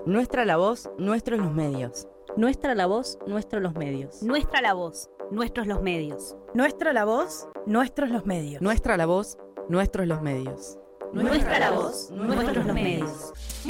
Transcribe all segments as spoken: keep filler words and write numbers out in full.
Nuestra la voz, nuestros los medios. Nuestra la voz, nuestros los medios. Nuestra la voz, nuestros los medios. Nuestra la voz, nuestros los medios. Nuestra la voz, nuestros los medios. Nuestra la voz, nuestros los medios.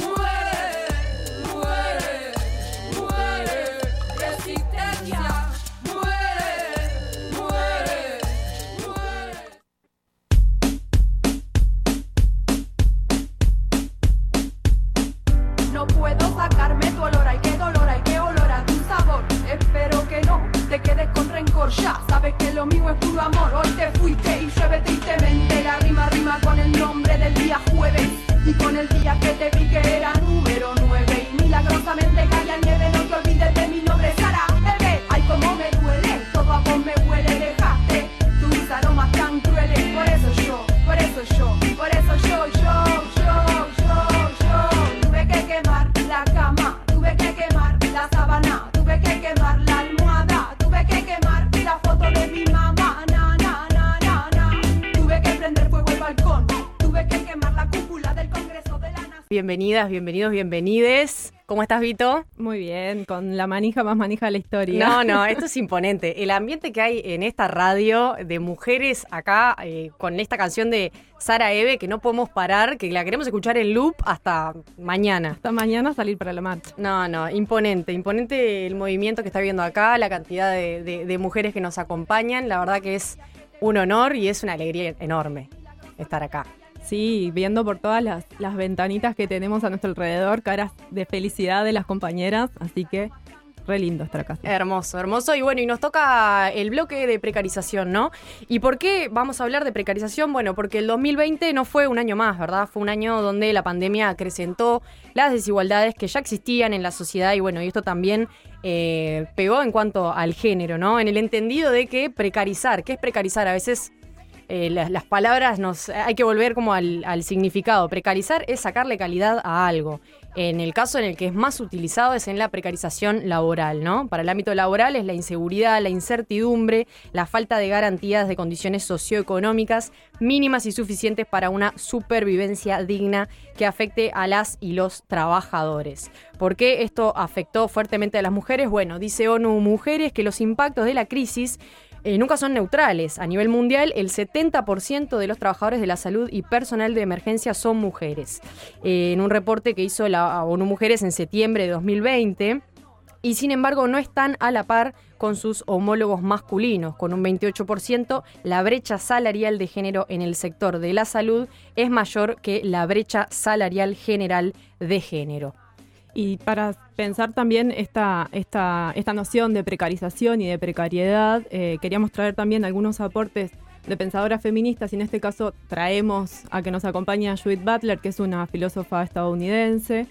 No puedo sacarme tu olor, ay qué dolor, ay qué olor a tu sabor. Espero que no te quedes con rencor, ya sabes que lo mío es puro amor. Hoy te fuiste y llueve tristemente, la rima rima con el nombre del día jueves y con el día que te vi que era número nueve. Y milagrosamente caía nieve, no te olvides de mi nombre, Sara, bebé. Ay cómo me duele, todo a vos me huele, dejaste tus aromas tan crueles. Por eso yo, por eso yo, por eso yo, yo, yo, yo, yo tuve que quemar la cama, tuve que quemar la sábana, tuve que quemar la almohada, tuve que quemar la foto de mi mamá, na, na, na, na, na. Tuve que prender fuego el balcón, tuve que quemar la cúpula del Congreso de la Nación. Bienvenidas, bienvenidos, bienvenides. ¿Cómo estás, Vito? Muy bien, con la manija más manija de la historia. No, no, esto es imponente. El ambiente que hay en esta radio de mujeres acá, eh, con esta canción de Sara Eve, que no podemos parar, que la queremos escuchar en loop hasta mañana. Hasta mañana salir para la marcha. No, no, imponente, imponente el movimiento que está viendo acá, la cantidad de, de, de mujeres que nos acompañan. La verdad que es un honor y es una alegría enorme estar acá. Sí, viendo por todas las, las ventanitas que tenemos a nuestro alrededor, caras de felicidad de las compañeras, así que re lindo estar acá. Hermoso, hermoso. Y bueno, y nos toca el bloque de precarización, ¿no? ¿Y por qué vamos a hablar de precarización? Bueno, porque el dos mil veinte no fue un año más, ¿verdad? Fue un año donde la pandemia acrecentó las desigualdades que ya existían en la sociedad y bueno, y esto también eh, pegó en cuanto al género, ¿no? En el entendido de que precarizar, ¿qué es precarizar? A veces Eh, las, las palabras nos hay que volver como al, al significado. Precarizar es sacarle calidad a algo. En el caso en el que es más utilizado es en la precarización laboral, ¿no? Para el ámbito laboral es la inseguridad, la incertidumbre, la falta de garantías de condiciones socioeconómicas mínimas y suficientes para una supervivencia digna que afecte a las y los trabajadores. ¿Por qué esto afectó fuertemente a las mujeres? Bueno, dice ONU Mujeres que los impactos de la crisis Eh, nunca son neutrales. A nivel mundial, el setenta por ciento de los trabajadores de la salud y personal de emergencia son mujeres. Eh, en un reporte que hizo la ONU Mujeres en septiembre de dos mil veinte, y sin embargo no están a la par con sus homólogos masculinos. Con un veintiocho por ciento, la brecha salarial de género en el sector de la salud es mayor que la brecha salarial general de género. Y para pensar también esta, esta, esta noción de precarización y de precariedad, eh, queríamos traer también algunos aportes de pensadoras feministas y en este caso traemos a que nos acompañe a Judith Butler, que es una filósofa estadounidense,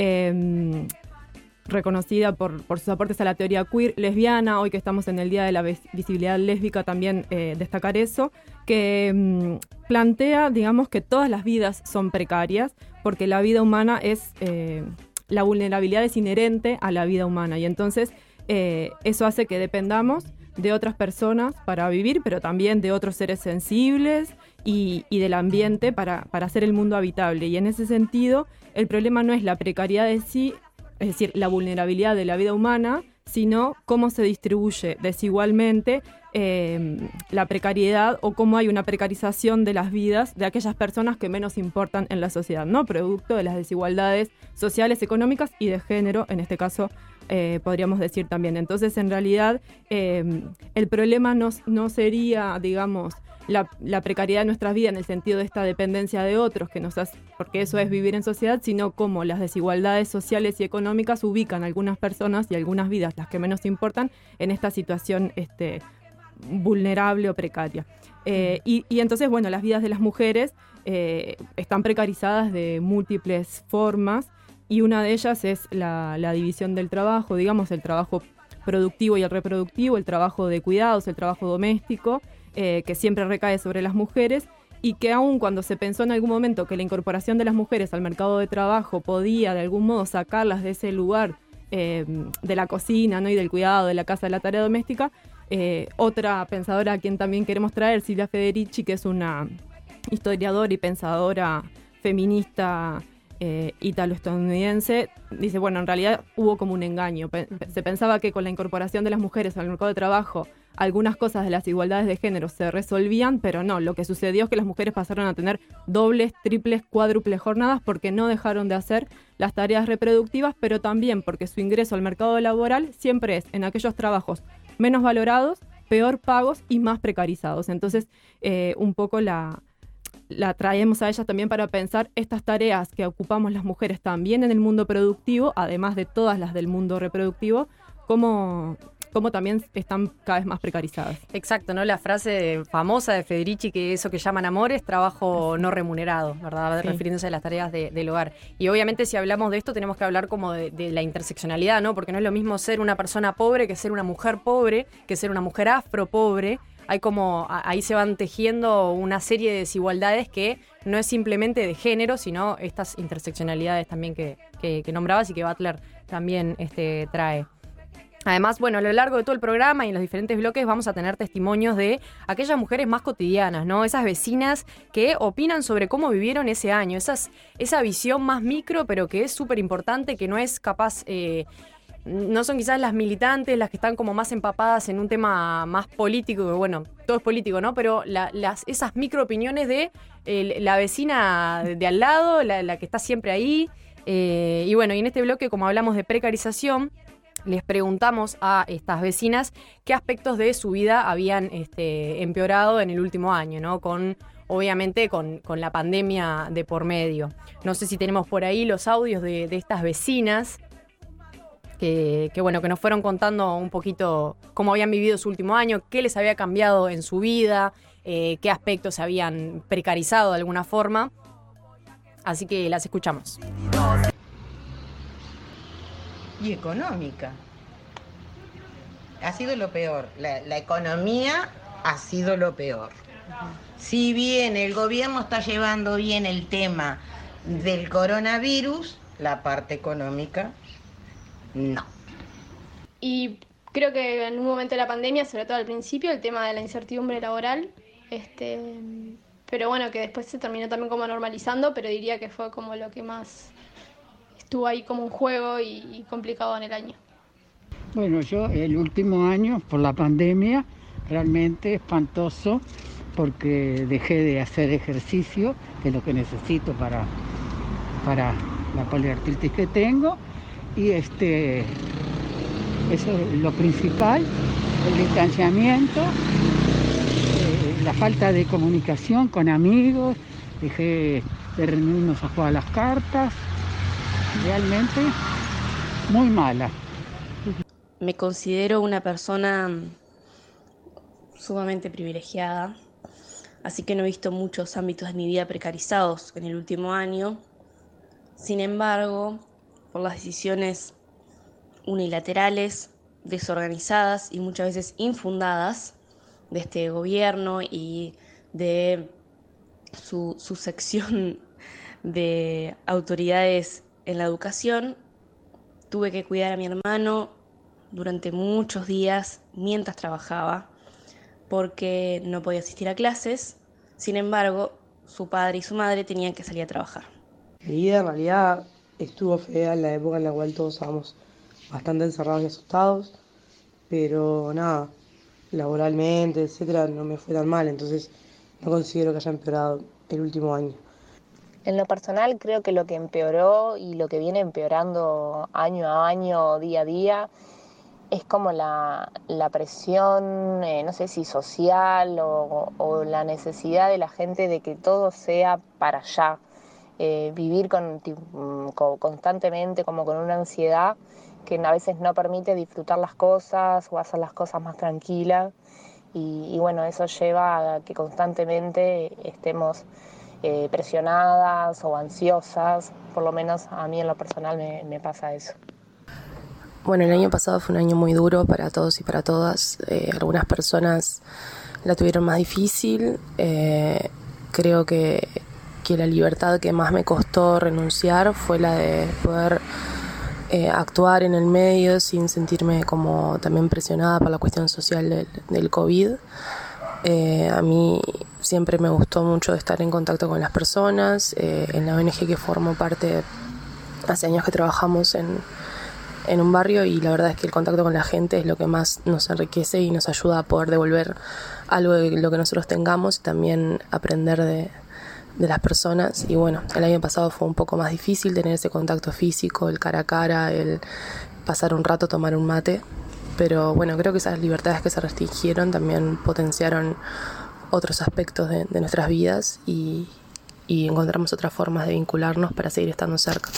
eh, reconocida por, por sus aportes a la teoría queer, lesbiana. Hoy que estamos en el Día de la Visibilidad Lésbica también eh, destacar eso, que eh, plantea, digamos, que todas las vidas son precarias porque la vida humana es... Eh, la vulnerabilidad es inherente a la vida humana y entonces eh, eso hace que dependamos de otras personas para vivir, pero también de otros seres sensibles y, y del ambiente para, para hacer el mundo habitable. Y en ese sentido, el problema no es la precariedad de sí, es decir, la vulnerabilidad de la vida humana, sino cómo se distribuye desigualmente eh, la precariedad o cómo hay una precarización de las vidas de aquellas personas que menos importan en la sociedad, ¿no? Producto de las desigualdades sociales, económicas y de género, en este caso eh, podríamos decir también. Entonces, en realidad, eh, el problema no, no sería, digamos, la, la precariedad de nuestras vidas en el sentido de esta dependencia de otros, que nos hace, porque eso es vivir en sociedad, sino cómo las desigualdades sociales y económicas ubican a algunas personas y algunas vidas, las que menos importan, en esta situación este, vulnerable o precaria. Eh, y, y entonces, bueno, las vidas de las mujeres eh, están precarizadas de múltiples formas y una de ellas es la, la división del trabajo, digamos, el trabajo productivo y el reproductivo, el trabajo de cuidados, el trabajo doméstico, eh, que siempre recae sobre las mujeres y que aun cuando se pensó en algún momento que la incorporación de las mujeres al mercado de trabajo podía de algún modo sacarlas de ese lugar eh, de la cocina, ¿no? Y del cuidado, de la casa, de la tarea doméstica, eh, otra pensadora a quien también queremos traer, Silvia Federici, que es una historiadora y pensadora feminista eh, ítalo-estadounidense, dice, bueno, en realidad hubo como un engaño. Pe- se pensaba que con la incorporación de las mujeres al mercado de trabajo, algunas cosas de las igualdades de género se resolvían, pero no, lo que sucedió es que las mujeres pasaron a tener dobles, triples, cuádruples jornadas porque no dejaron de hacer las tareas reproductivas, pero también porque su ingreso al mercado laboral siempre es en aquellos trabajos menos valorados, peor pagos y más precarizados. Entonces, eh, un poco la, la traemos a ellas también para pensar estas tareas que ocupamos las mujeres también en el mundo productivo, además de todas las del mundo reproductivo, cómo, cómo también están cada vez más precarizadas. Exacto, ¿no? La frase famosa de Federici, que eso que llaman amor es trabajo no remunerado, ¿verdad? Sí. Refiriéndose a las tareas de, del hogar. Y obviamente si hablamos de esto tenemos que hablar como de, de la interseccionalidad, ¿no? Porque no es lo mismo ser una persona pobre que ser una mujer pobre, que ser una mujer afro pobre. Hay como, ahí se van tejiendo una serie de desigualdades que no es simplemente de género, sino estas interseccionalidades también que, que, que nombrabas y que Butler también este, trae. Además, bueno, a lo largo de todo el programa y en los diferentes bloques vamos a tener testimonios de aquellas mujeres más cotidianas, ¿no? Esas vecinas que opinan sobre cómo vivieron ese año, esas, esa visión más micro, pero que es súper importante, que no es capaz... Eh, no son quizás las militantes las que están como más empapadas en un tema más político, que bueno, todo es político, ¿no? Pero la, las, esas micro opiniones de eh, la vecina de al lado, la, la que está siempre ahí. Eh, y bueno, y en este bloque, como hablamos de precarización, les preguntamos a estas vecinas qué aspectos de su vida habían este, empeorado en el último año, ¿no? Con, obviamente con, con la pandemia de por medio. No sé si tenemos por ahí los audios de, de estas vecinas que, que, bueno, que nos fueron contando un poquito cómo habían vivido su último año, qué les había cambiado en su vida, eh, qué aspectos se habían precarizado de alguna forma. Así que las escuchamos. Y económica. Ha sido lo peor. La, la economía ha sido lo peor. Si bien el gobierno está llevando bien el tema del coronavirus, la parte económica, no. Y creo que en un momento de la pandemia, sobre todo al principio, el tema de la incertidumbre laboral, este, pero bueno, que después se terminó también como normalizando, pero diría que fue como lo que más estuvo ahí como un juego y, y complicado en el año. Bueno, yo el último año, por la pandemia, realmente espantoso, porque dejé de hacer ejercicio, que es lo que necesito para, para la poliartritis que tengo, y este, eso es lo principal, el distanciamiento, eh, la falta de comunicación con amigos, dejé de reunirnos a jugar a las cartas, realmente muy mala. Me considero una persona sumamente privilegiada, así que no he visto muchos ámbitos de mi vida precarizados en el último año. Sin embargo, por las decisiones unilaterales, desorganizadas y muchas veces infundadas de este gobierno y de su, su sección de autoridades en la educación, tuve que cuidar a mi hermano durante muchos días mientras trabajaba porque no podía asistir a clases. Sin embargo, su padre y su madre tenían que salir a trabajar. Mi vida en realidad estuvo fea en la época en la cual todos estábamos bastante encerrados y asustados, pero nada, laboralmente, etcétera, no me fue tan mal, entonces no considero que haya empeorado el último año. En lo personal creo que lo que empeoró y lo que viene empeorando año a año, día a día, es como la, la presión, eh, no sé si social o, o la necesidad de la gente de que todo sea para allá. Eh, vivir con, con, constantemente como con una ansiedad que a veces no permite disfrutar las cosas o hacer las cosas más tranquilas y, y bueno, eso lleva a que constantemente estemos eh, presionadas o ansiosas, por lo menos a mí en lo personal me, me pasa eso. Bueno, el año pasado fue un año muy duro para todos y para todas. Eh, algunas personas la tuvieron más difícil. Eh, creo que, que la libertad que más me costó renunciar fue la de poder eh, actuar en el medio sin sentirme como también presionada por la cuestión social del, del COVID. Eh, a mí siempre me gustó mucho estar en contacto con las personas. Eh, en la O N G que formo parte, hace años que trabajamos en, en un barrio, y la verdad es que el contacto con la gente es lo que más nos enriquece y nos ayuda a poder devolver algo de lo que nosotros tengamos y también aprender de, de las personas. Y bueno, el año pasado fue un poco más difícil tener ese contacto físico, el cara a cara, el pasar un rato, tomar un mate. Pero bueno, creo que esas libertades que se restringieron también potenciaron otros aspectos de, de nuestras vidas y, y encontramos otras formas de vincularnos para seguir estando cerca.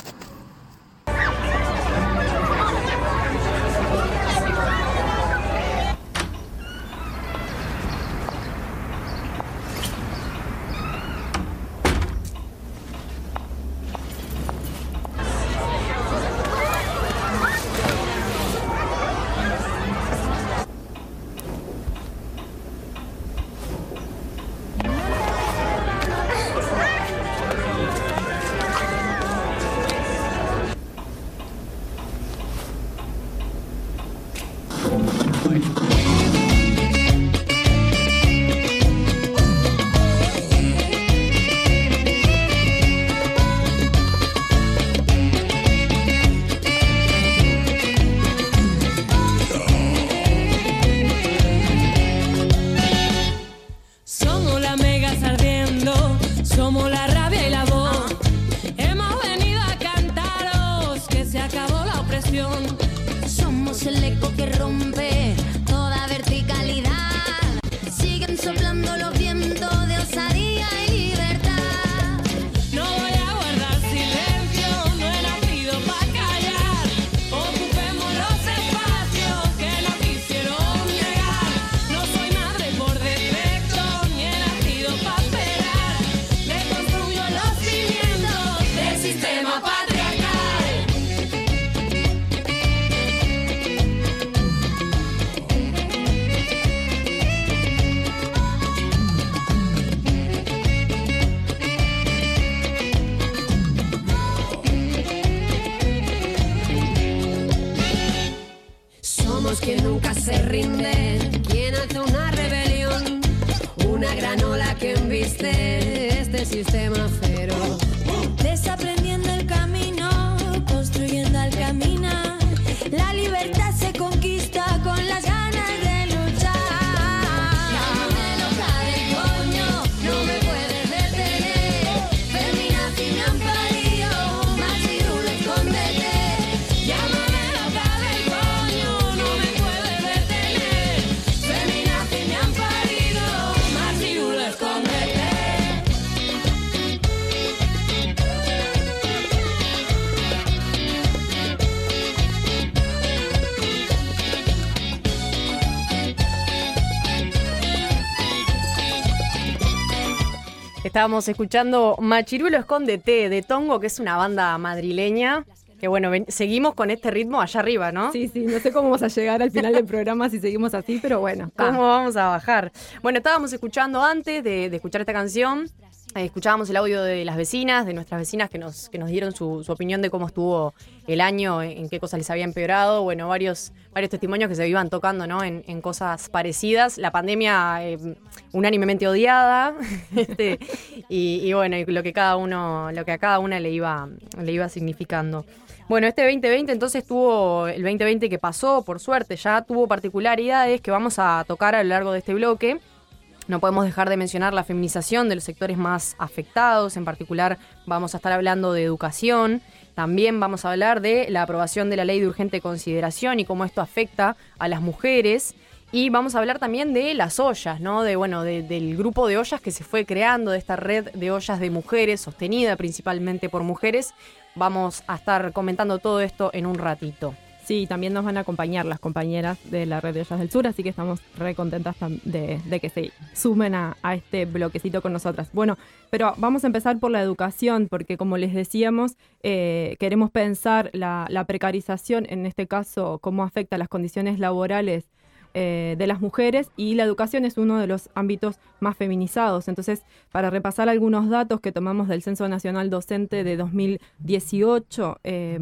Estábamos escuchando Machirulo Escóndete de Tongo, que es una banda madrileña. Que bueno, ven, seguimos con este ritmo allá arriba, ¿no? Sí, sí, no sé cómo vamos a llegar al final del programa si seguimos así, pero bueno. ¿Cómo vamos a bajar? Bueno, estábamos escuchando antes de, de escuchar esta canción, eh, escuchábamos el audio de las vecinas, de nuestras vecinas que nos, que nos dieron su, su opinión de cómo estuvo el año, en qué cosas les había empeorado. Bueno, varios, varios testimonios que se iban tocando, ¿no? En, en cosas parecidas. La pandemia eh, unánimemente odiada, este, y, y bueno, y lo que cada uno, lo que a cada una le iba, le iba significando. Bueno, este veinte veinte entonces tuvo, el veinte veinte que pasó, por suerte, ya tuvo particularidades que vamos a tocar a lo largo de este bloque. No podemos dejar de mencionar la feminización de los sectores más afectados, en particular vamos a estar hablando de educación, también vamos a hablar de la aprobación de la ley de urgente consideración y cómo esto afecta a las mujeres. Y vamos a hablar también de las ollas, ¿no? De, bueno, de, del grupo de ollas que se fue creando, de esta red de ollas de mujeres, sostenida principalmente por mujeres. Vamos a estar comentando todo esto en un ratito. Sí, también nos van a acompañar las compañeras de la Red de Ollas del Sur, así que estamos re contentas de, de que se sumen a, a este bloquecito con nosotras. Bueno, pero vamos a empezar por la educación, porque como les decíamos, eh, queremos pensar la, la precarización, en este caso, cómo afecta las condiciones laborales Eh, de las mujeres, y la educación es uno de los ámbitos más feminizados. Entonces, para repasar algunos datos que tomamos del Censo Nacional Docente de dos mil dieciocho, eh,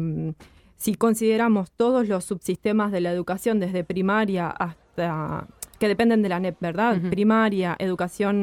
si consideramos todos los subsistemas de la educación, desde primaria hasta, que dependen de la N E P, ¿verdad? Uh-huh. Primaria, educación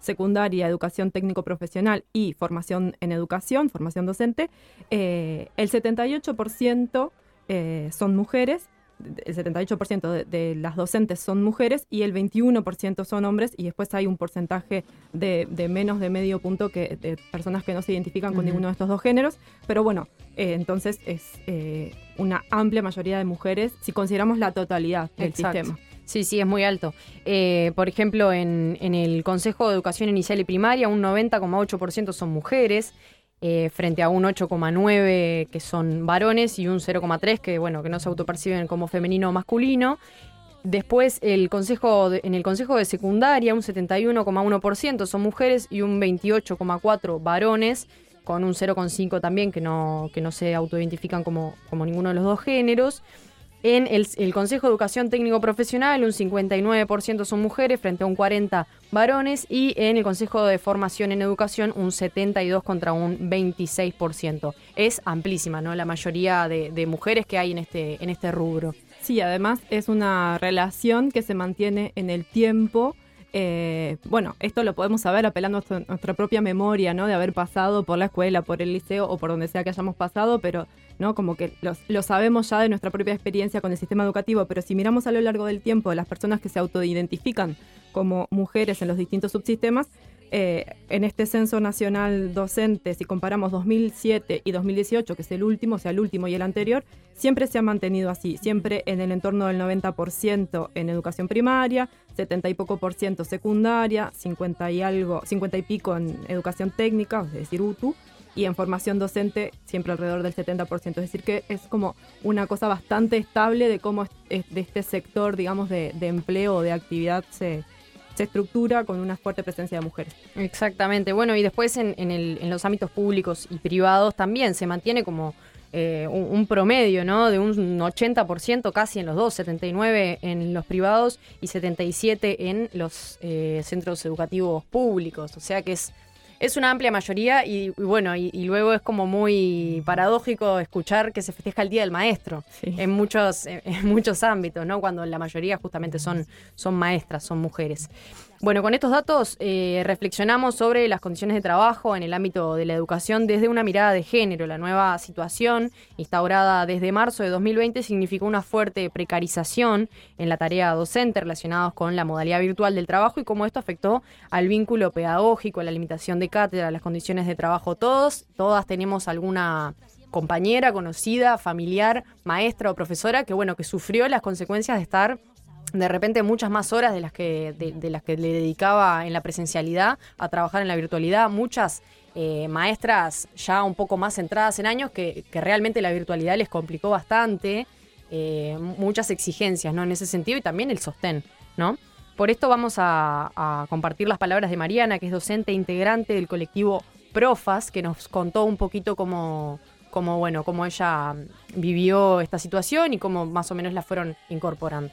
secundaria, educación técnico-profesional y formación en educación, formación docente, eh, el setenta y ocho por ciento eh, son mujeres, el setenta y ocho por ciento de, de las docentes son mujeres y el veintiuno por ciento son hombres, y después hay un porcentaje de, de menos de medio punto que de personas que no se identifican con uh-huh. ninguno de estos dos géneros, pero bueno, eh, entonces es eh, una amplia mayoría de mujeres si consideramos la totalidad del Exacto. sistema. Sí, sí, es muy alto. Eh, por ejemplo, en, en el Consejo de Educación Inicial y Primaria, un noventa coma ocho por ciento son mujeres, eh, frente a un ocho coma nueve por ciento que son varones y un cero coma tres por ciento que, bueno, que no se autoperciben como femenino o masculino. Después, el consejo de, en el Consejo de Secundaria, un setenta y uno coma uno por ciento son mujeres y un veintiocho coma cuatro por ciento varones, con un cero coma cinco por ciento también que no, que no se autoidentifican como, como ninguno de los dos géneros. En el, el Consejo de Educación Técnico Profesional, un cincuenta y nueve por ciento son mujeres frente a un cuarenta por ciento varones, y en el Consejo de Formación en Educación, un setenta y dos por ciento contra un veintiséis por ciento. Es amplísima, ¿no?, la mayoría de, de mujeres que hay en este, en este rubro. Sí, además es una relación que se mantiene en el tiempo. Eh, bueno, esto lo podemos saber apelando a nuestra propia memoria, ¿no?, de haber pasado por la escuela, por el liceo o por donde sea que hayamos pasado, pero ¿no?, como que lo, lo sabemos ya de nuestra propia experiencia con el sistema educativo. Pero si miramos a lo largo del tiempo de las personas que se autoidentifican como mujeres en los distintos subsistemas, eh, en este censo nacional docente, si comparamos dos mil siete y dos mil dieciocho, que es el último, o sea, el último y el anterior, siempre se ha mantenido así, siempre en el entorno del noventa por ciento en educación primaria, setenta y poco por ciento secundaria, cincuenta y algo, cincuenta y pico en educación técnica, es decir, U T U, y en formación docente siempre alrededor del setenta por ciento. Es decir, que es como una cosa bastante estable de cómo es, es, de este sector, digamos, de, de empleo o de actividad se, se estructura con una fuerte presencia de mujeres. Exactamente. Bueno, y después en, en, el, en los ámbitos públicos y privados también se mantiene como eh, un, un promedio, ¿no?, de un ochenta por ciento casi en los dos, setenta y nueve por ciento en los privados y setenta y siete por ciento en los eh, centros educativos públicos. O sea que es Es una amplia mayoría y, y bueno, y, y luego es como muy paradójico escuchar que se festeja el Día del Maestro sí. en muchos en, en muchos ámbitos, ¿no?, cuando la mayoría justamente son, son maestras, son mujeres. Bueno, con estos datos eh, reflexionamos sobre las condiciones de trabajo en el ámbito de la educación desde una mirada de género. La nueva situación, instaurada desde marzo de dos mil veinte, significó una fuerte precarización en la tarea docente relacionados con la modalidad virtual del trabajo y cómo esto afectó al vínculo pedagógico, la limitación de cátedra, las condiciones de trabajo. Todos, todas tenemos alguna compañera, conocida, familiar, maestra o profesora que, bueno, que sufrió las consecuencias de estar de repente muchas más horas de las que de, de las que le dedicaba en la presencialidad a trabajar en la virtualidad. Muchas eh, maestras ya un poco más centradas en años que, que realmente la virtualidad les complicó bastante, eh, muchas exigencias, ¿no?, en ese sentido, y también el sostén, ¿no? Por esto vamos a, a compartir las palabras de Mariana, que es docente e integrante del colectivo Profas, que nos contó un poquito cómo, cómo, bueno, cómo ella vivió esta situación y cómo más o menos la fueron incorporando.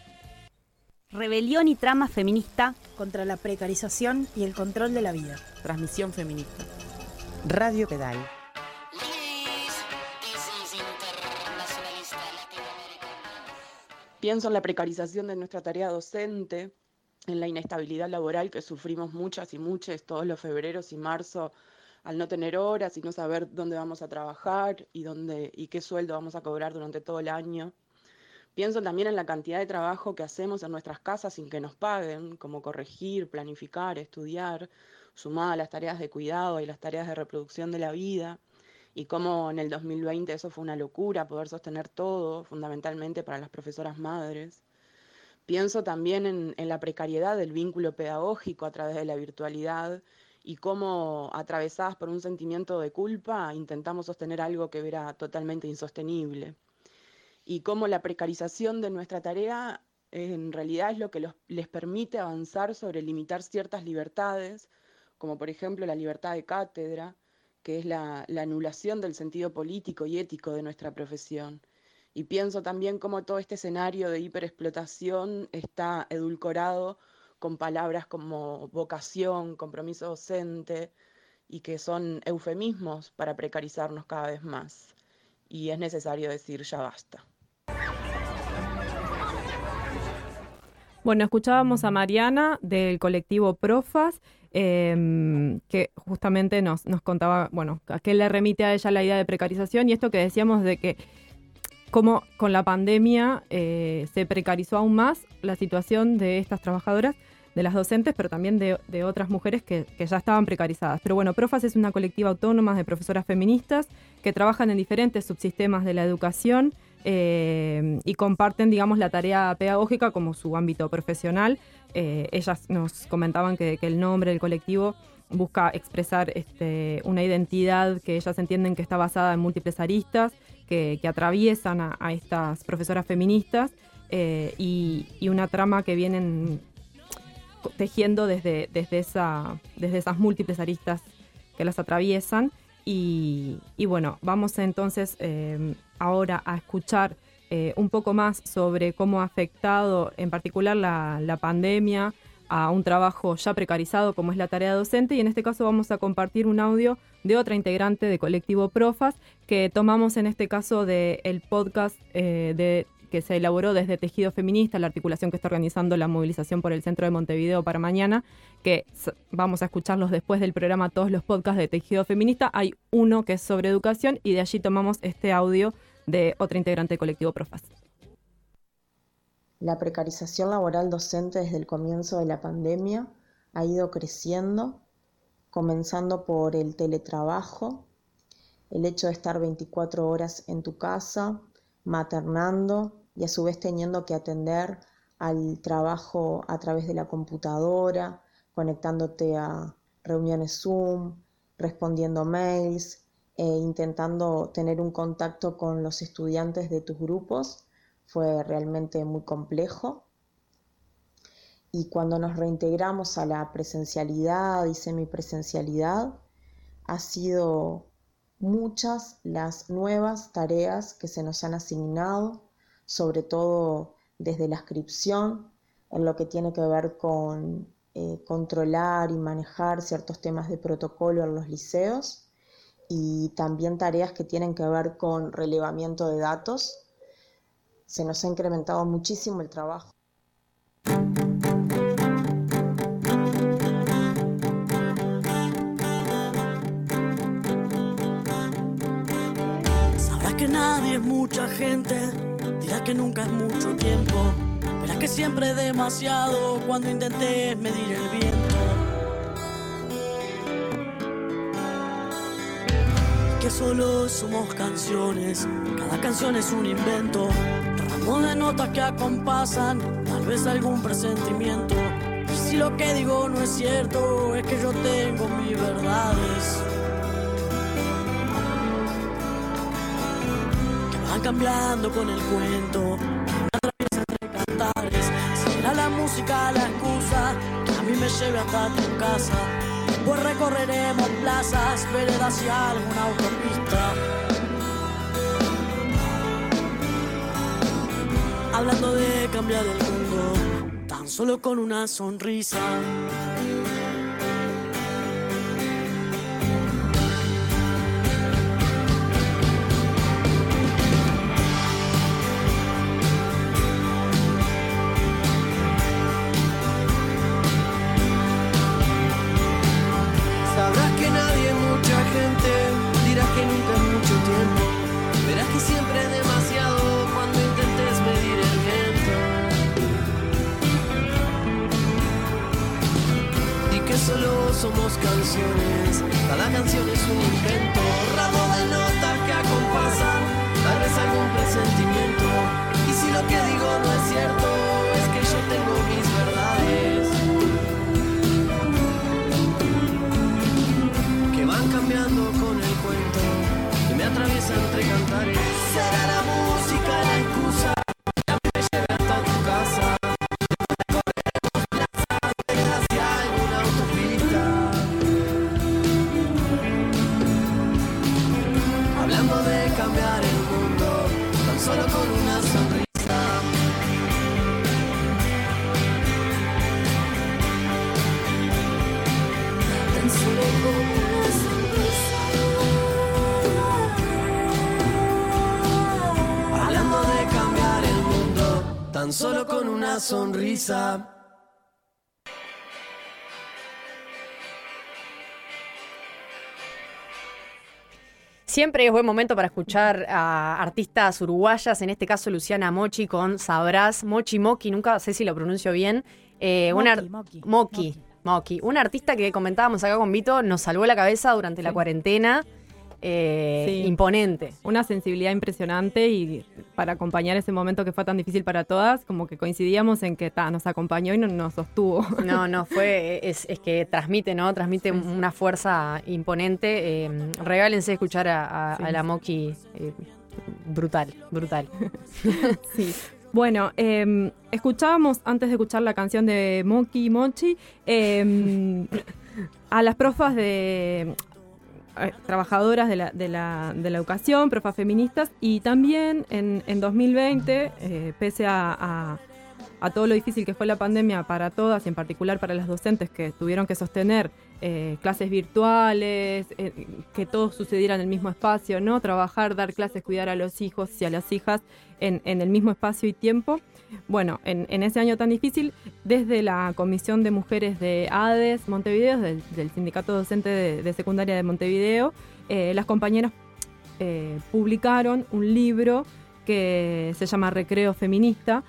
Rebelión y trama feminista contra la precarización y el control de la vida. Transmisión feminista. Radio Pedal. Pienso en la precarización de nuestra tarea docente, en la inestabilidad laboral que sufrimos muchas y muchos todos los febreros y marzo al no tener horas y no saber dónde vamos a trabajar y, dónde, y qué sueldo vamos a cobrar durante todo el año. Pienso también en la cantidad de trabajo que hacemos en nuestras casas sin que nos paguen, como corregir, planificar, estudiar, sumada a las tareas de cuidado y las tareas de reproducción de la vida, y cómo en el dos mil veinte eso fue una locura, poder sostener todo, fundamentalmente para las profesoras madres. Pienso también en, en la precariedad del vínculo pedagógico a través de la virtualidad y cómo, atravesadas por un sentimiento de culpa, intentamos sostener algo que era totalmente insostenible. Y cómo la precarización de nuestra tarea eh, en realidad es lo que los, les permite avanzar sobre limitar ciertas libertades, como por ejemplo la libertad de cátedra, que es la, la anulación del sentido político y ético de nuestra profesión. Y pienso también cómo todo este escenario de hiperexplotación está edulcorado con palabras como vocación, compromiso docente, y que son eufemismos para precarizarnos cada vez más. Y es necesario decir ya basta. Bueno, escuchábamos a Mariana del colectivo Profas, eh, que justamente nos, nos contaba, bueno, a qué le remite a ella la idea de precarización y esto que decíamos de que cómo con la pandemia eh, se precarizó aún más la situación de estas trabajadoras, de las docentes, pero también de, de otras mujeres que, que ya estaban precarizadas. Pero bueno, Profas es una colectiva autónoma de profesoras feministas que trabajan en diferentes subsistemas de la educación eh, y comparten, digamos, la tarea pedagógica como su ámbito profesional. Eh, ellas nos comentaban que, que el nombre del colectivo busca expresar este, una identidad que ellas entienden que está basada en múltiples aristas, que, que atraviesan a, a estas profesoras feministas eh, y, y una trama que vienen tejiendo desde, desde, esa, desde esas múltiples aristas que las atraviesan. Y, y bueno, vamos entonces eh, ahora a escuchar eh, un poco más sobre cómo ha afectado en particular la, la pandemia a un trabajo ya precarizado como es la tarea docente, y en este caso vamos a compartir un audio de otra integrante de Colectivo Profas que tomamos en este caso del podcast eh, de que se elaboró desde Tejido Feminista, la articulación que está organizando la movilización por el centro de Montevideo para mañana, que vamos a escucharlos después del programa, todos los podcasts de Tejido Feminista. Hay uno que es sobre educación y de allí tomamos este audio de otra integrante de Colectivo Profas. La precarización laboral docente desde el comienzo de la pandemia ha ido creciendo, comenzando por el teletrabajo, el hecho de estar veinticuatro horas en tu casa, maternando y a su vez teniendo que atender al trabajo a través de la computadora, conectándote a reuniones Zoom, respondiendo mails e intentando tener un contacto con los estudiantes de tus grupos. Fue realmente muy complejo. Y cuando nos reintegramos a la presencialidad y semipresencialidad, ha sido muchas las nuevas tareas que se nos han asignado, sobre todo desde la adscripción, en lo que tiene que ver con eh, controlar y manejar ciertos temas de protocolo en los liceos, y también tareas que tienen que ver con relevamiento de datos. Se nos ha incrementado muchísimo el trabajo. Sabrás que nadie es mucha gente, dirás que nunca es mucho tiempo, verás que siempre es demasiado cuando intentes medir el viento. Que solo somos canciones, cada canción es un invento, ramos de notas que acompasan, tal vez algún presentimiento. Y si lo que digo no es cierto, es que yo tengo mis verdades, que van cambiando con el cuento, que me atraviesa entre cantares. Será la música la excusa que a mí me lleve hasta tu casa. Pues recorreremos plazas, veredas y alguna autopista, hablando de cambiar el mundo tan solo con una sonrisa. Somos canciones, cada canción es un invento, ramo de notas que acompasan, tal vez algún presentimiento. Y si lo que digo no es cierto, es que yo tengo mis verdades, que van cambiando con el cuento, que me atraviesa entre cantares. Será la música la excusa que a mí me lleve hasta tu casa. Solo con una sonrisa. Tan solo con una sonrisa. Hablando de cambiar el mundo, tan tan solo con una sonrisa. Siempre es buen momento para escuchar a artistas uruguayas, en este caso Luciana Mochi con Sabrás, Mochi Moki, nunca sé si lo pronuncio bien. Eh, Moki, una ar- Moki, Moki, Moki, una artista que comentábamos acá con Vito, nos salvó la cabeza durante la cuarentena. Eh, Sí. Imponente. Una sensibilidad impresionante y para acompañar ese momento que fue tan difícil para todas, como que coincidíamos en que ta, nos acompañó y no, nos sostuvo. No, no, fue, es, es que transmite, ¿no? Transmite una fuerza imponente. Eh, regálense escuchar a, a, Sí. a la Moki. Eh, brutal, brutal. Sí. Bueno, eh, escuchábamos, antes de escuchar la canción de Moki Mochi, eh, a las profas de... eh, trabajadoras de la, de, la, de la educación, profas feministas, y también en, en dos mil veinte, eh, pese a, a, a todo lo difícil que fue la pandemia para todas, y en particular para las docentes que tuvieron que sostener eh, clases virtuales, eh, que todo sucediera en el mismo espacio, ¿no? Trabajar, dar clases, cuidar a los hijos y a las hijas en, en el mismo espacio y tiempo. Bueno, en, en ese año tan difícil, desde la Comisión de Mujeres de ADES Montevideo, del, del Sindicato Docente de, de Secundaria de Montevideo, eh, las compañeras eh, publicaron un libro que se llama Recreo Feminista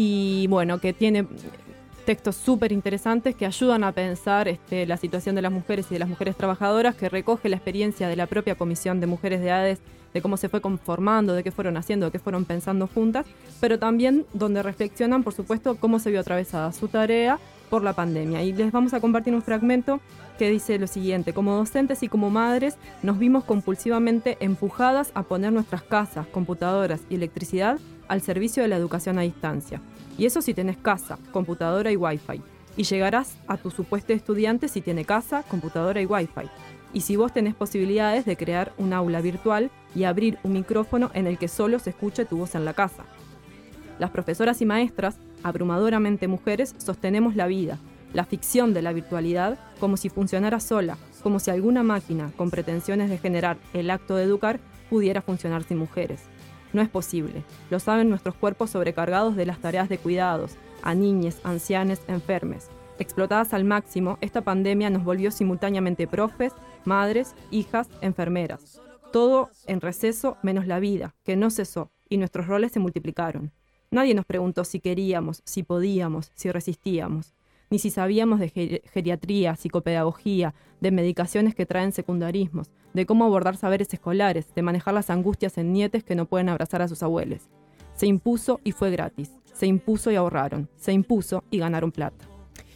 y bueno, que tiene textos súper interesantes que ayudan a pensar este, la situación de las mujeres y de las mujeres trabajadoras, que recoge la experiencia de la propia Comisión de Mujeres de ADES, de cómo se fue conformando, de qué fueron haciendo, de qué fueron pensando juntas, pero también donde reflexionan, por supuesto, cómo se vio atravesada su tarea por la pandemia. Y les vamos a compartir un fragmento que dice lo siguiente: como docentes y como madres nos vimos compulsivamente empujadas a poner nuestras casas, computadoras y electricidad al servicio de la educación a distancia. Y eso si tenés casa, computadora y wifi. Y llegarás a tu supuesto estudiante si tiene casa, computadora y wifi. Y si vos tenés posibilidades de crear un aula virtual y abrir un micrófono en el que solo se escuche tu voz en la casa. Las profesoras y maestras, abrumadoramente mujeres, sostenemos la vida, la ficción de la virtualidad, como si funcionara sola, como si alguna máquina con pretensiones de generar el acto de educar pudiera funcionar sin mujeres. No es posible, lo saben nuestros cuerpos sobrecargados de las tareas de cuidados, a niñes, ancianes, enfermes. Explotadas al máximo, esta pandemia nos volvió simultáneamente profes, madres, hijas, enfermeras. Todo en receso menos la vida, que no cesó, y nuestros roles se multiplicaron. Nadie nos preguntó si queríamos, si podíamos, si resistíamos, ni si sabíamos de ger- geriatría, psicopedagogía, de medicaciones que traen secundarismos, de cómo abordar saberes escolares, de manejar las angustias en nietes que no pueden abrazar a sus abuelos. Se impuso y fue gratis, se impuso y ahorraron, se impuso y ganaron plata.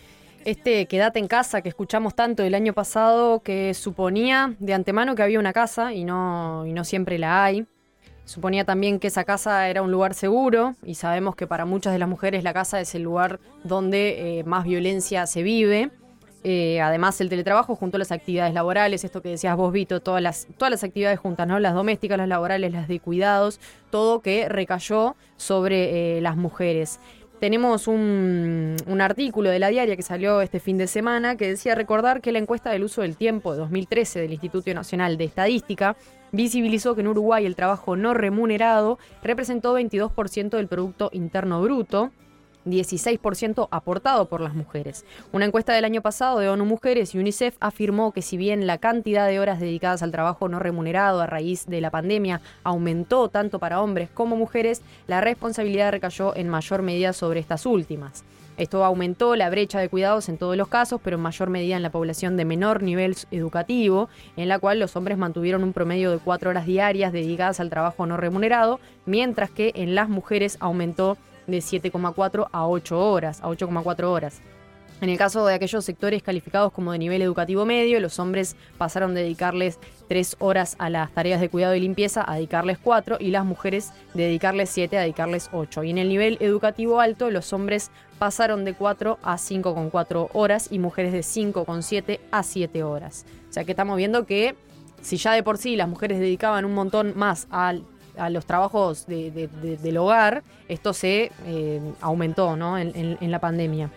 Este quédate en casa que escuchamos tanto el año pasado, que suponía de antemano que había una casa y no, y no siempre la hay. Suponía también que esa casa era un lugar seguro y sabemos que para muchas de las mujeres la casa es el lugar donde eh, más violencia se vive. Eh, además el teletrabajo junto a las actividades laborales, esto que decías vos, Vito, todas las, todas las actividades juntas, ¿no? Las domésticas, las laborales, las de cuidados, todo que recayó sobre eh, las mujeres. Tenemos un, un artículo de La Diaria que salió este fin de semana que decía recordar que la encuesta del uso del tiempo de dos mil trece del Instituto Nacional de Estadística visibilizó que en Uruguay el trabajo no remunerado representó veintidós por ciento del Producto Interno Bruto, dieciséis por ciento aportado por las mujeres. Una encuesta del año pasado de ONU Mujeres y UNICEF afirmó que si bien la cantidad de horas dedicadas al trabajo no remunerado a raíz de la pandemia aumentó tanto para hombres como mujeres, la responsabilidad recayó en mayor medida sobre estas últimas. Esto aumentó la brecha de cuidados en todos los casos, pero en mayor medida en la población de menor nivel educativo, en la cual los hombres mantuvieron un promedio de cuatro horas diarias dedicadas al trabajo no remunerado, mientras que en las mujeres aumentó de siete coma cuatro a ocho horas, a ocho coma cuatro horas. En el caso de aquellos sectores calificados como de nivel educativo medio, los hombres pasaron de dedicarles tres horas a las tareas de cuidado y limpieza a dedicarles cuatro y las mujeres de dedicarles siete a dedicarles ocho. Y en el nivel educativo alto, los hombres pasaron de cuatro a cinco coma cuatro horas y mujeres de cinco coma siete a siete horas. O sea que estamos viendo que si ya de por sí las mujeres dedicaban un montón más al a los trabajos de, de, de, del hogar, esto se eh, aumentó, ¿no? en, en, en la pandemia.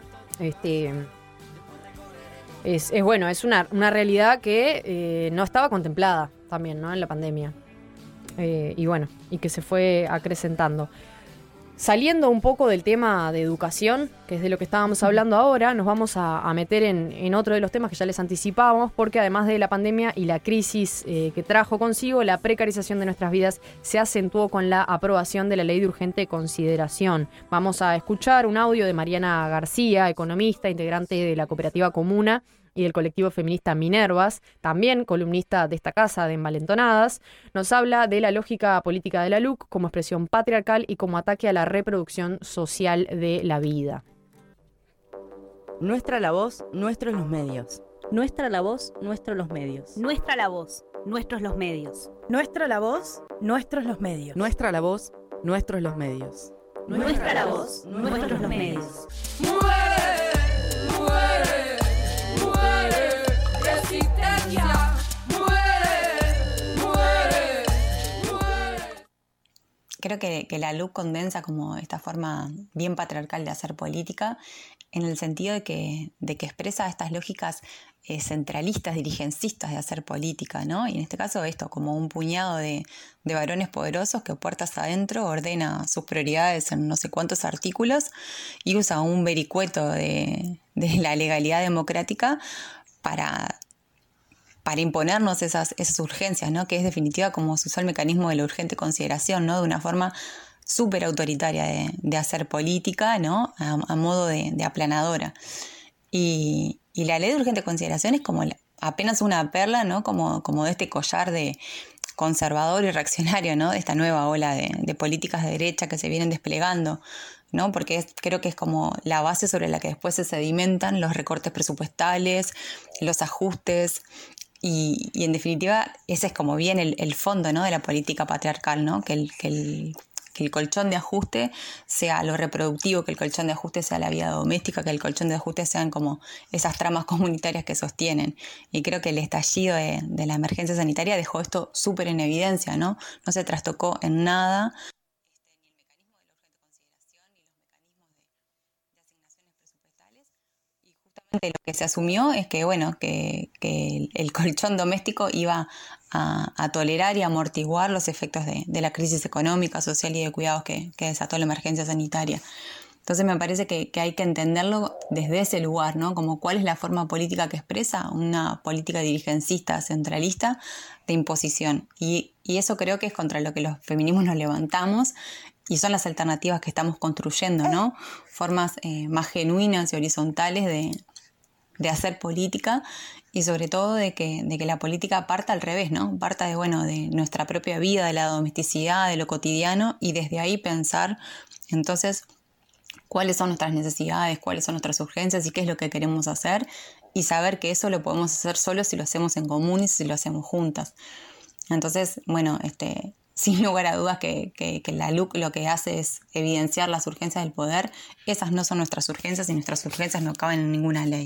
Este, es, es bueno, es una, una realidad que eh, no estaba contemplada también, ¿no? En la pandemia. Eh, y bueno, y que se fue acrecentando. Saliendo un poco del tema de educación, que es de lo que estábamos hablando ahora, nos vamos a, a meter en, en otro de los temas que ya les anticipábamos, porque además de la pandemia y la crisis eh, que trajo consigo, la precarización de nuestras vidas se acentuó con la aprobación de la Ley de Urgente Consideración. Vamos a escuchar un audio de Mariana García, economista, integrante de la cooperativa Comuna y del colectivo feminista Minervas, también columnista de esta casa de Envalentonadas. Nos habla de la lógica política de la L U C como expresión patriarcal y como ataque a la reproducción social de la vida. Nuestra la voz, nuestros los medios. Nuestra la voz, nuestros los medios. Nuestra la voz, nuestros los medios. Nuestra la voz, nuestros los medios. Nuestra la voz, nuestros los medios. Nuestra la voz, nuestros los medios. Resistencia, muere, muere, muere. Creo que, que la L U C condensa como esta forma bien patriarcal de hacer política, en el sentido de que, de que expresa estas lógicas eh, centralistas, dirigencistas de hacer política, ¿no? Y en este caso esto, como un puñado de, de varones poderosos que puertas adentro ordena sus prioridades en no sé cuántos artículos y usa un vericueto de, de la legalidad democrática para... para imponernos esas, esas urgencias, ¿no? Que es definitiva como se usó el mecanismo de la urgente consideración, ¿no? De una forma súper autoritaria de, de hacer política, ¿no? A, a modo de, de aplanadora. Y, y la ley de urgente consideración es como la, apenas una perla, ¿no? Como, como de este collar de conservador y reaccionario, ¿no? De esta nueva ola de, de políticas de derecha que se vienen desplegando, ¿no? Porque es, creo que es como la base sobre la que después se sedimentan los recortes presupuestales, los ajustes. Y, y en definitiva ese es como bien el, el fondo, ¿no? De la política patriarcal, ¿no? Que el, que, el, que el colchón de ajuste sea lo reproductivo, que el colchón de ajuste sea la vida doméstica, que el colchón de ajuste sean como esas tramas comunitarias que sostienen. Y creo que el estallido de, de la emergencia sanitaria dejó esto súper en evidencia, ¿no? No se trastocó en nada. Lo que se asumió es que, bueno, que, que el colchón doméstico iba a, a tolerar y amortiguar los efectos de, de la crisis económica, social y de cuidados que, que desató la emergencia sanitaria. Entonces me parece que, que hay que entenderlo desde ese lugar, ¿no? Como cuál es la forma política que expresa una política dirigencista, centralista, de imposición. Y, y eso creo que es contra lo que los feminismos nos levantamos y son las alternativas que estamos construyendo, ¿no? Formas eh, más genuinas y horizontales de de hacer política y sobre todo de que, de que la política parta al revés, ¿no? Parta de, bueno, de nuestra propia vida, de la domesticidad, de lo cotidiano y desde ahí pensar entonces cuáles son nuestras necesidades, cuáles son nuestras urgencias y qué es lo que queremos hacer y saber que eso lo podemos hacer solo si lo hacemos en común y si lo hacemos juntas. Entonces, bueno, este... sin lugar a dudas que, que, que la L U C lo que hace es evidenciar las urgencias del poder. Esas no son nuestras urgencias y nuestras urgencias no caben en ninguna ley.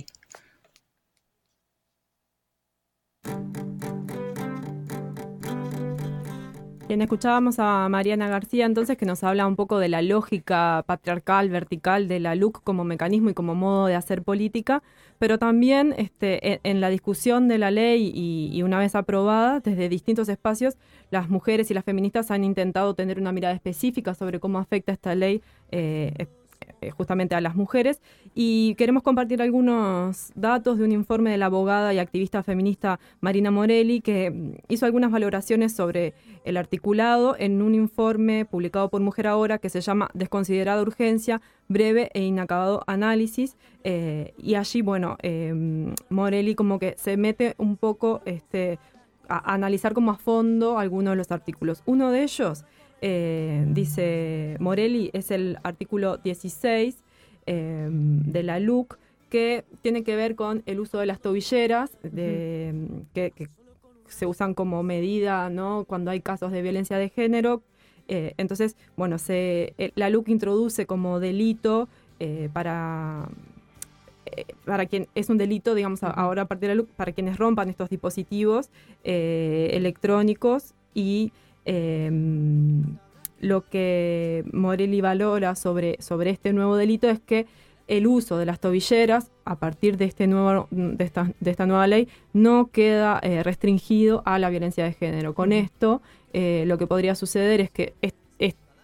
Bien, escuchábamos a Mariana García entonces que nos habla un poco de la lógica patriarcal, vertical de la L U C como mecanismo y como modo de hacer política, pero también este, en, en la discusión de la ley y, y una vez aprobada, desde distintos espacios, las mujeres y las feministas han intentado tener una mirada específica sobre cómo afecta esta ley eh, justamente a las mujeres y queremos compartir algunos datos de un informe de la abogada y activista feminista Marina Morelli que hizo algunas valoraciones sobre el articulado en un informe publicado por Mujer Ahora que se llama Desconsiderada Urgencia, breve e inacabado análisis eh, y allí, bueno, eh, Morelli como que se mete un poco este, a, a analizar como a fondo algunos de los artículos. Uno de ellos Eh, dice Morelli, es el artículo dieciséis eh, de la L U C que tiene que ver con el uso de las tobilleras de, uh-huh. que, que se usan como medida, ¿no? Cuando hay casos de violencia de género. Eh, entonces, bueno, se, la L U C introduce como delito eh, para... para quien es un delito, digamos, uh-huh. ahora a partir de la L U C, para quienes rompan estos dispositivos eh, electrónicos y Eh, lo que Morelli valora sobre, sobre este nuevo delito es que el uso de las tobilleras a partir de, este nuevo, de, esta, de esta nueva ley no queda eh, restringido a la violencia de género. Con esto eh, lo que podría suceder es que es, es,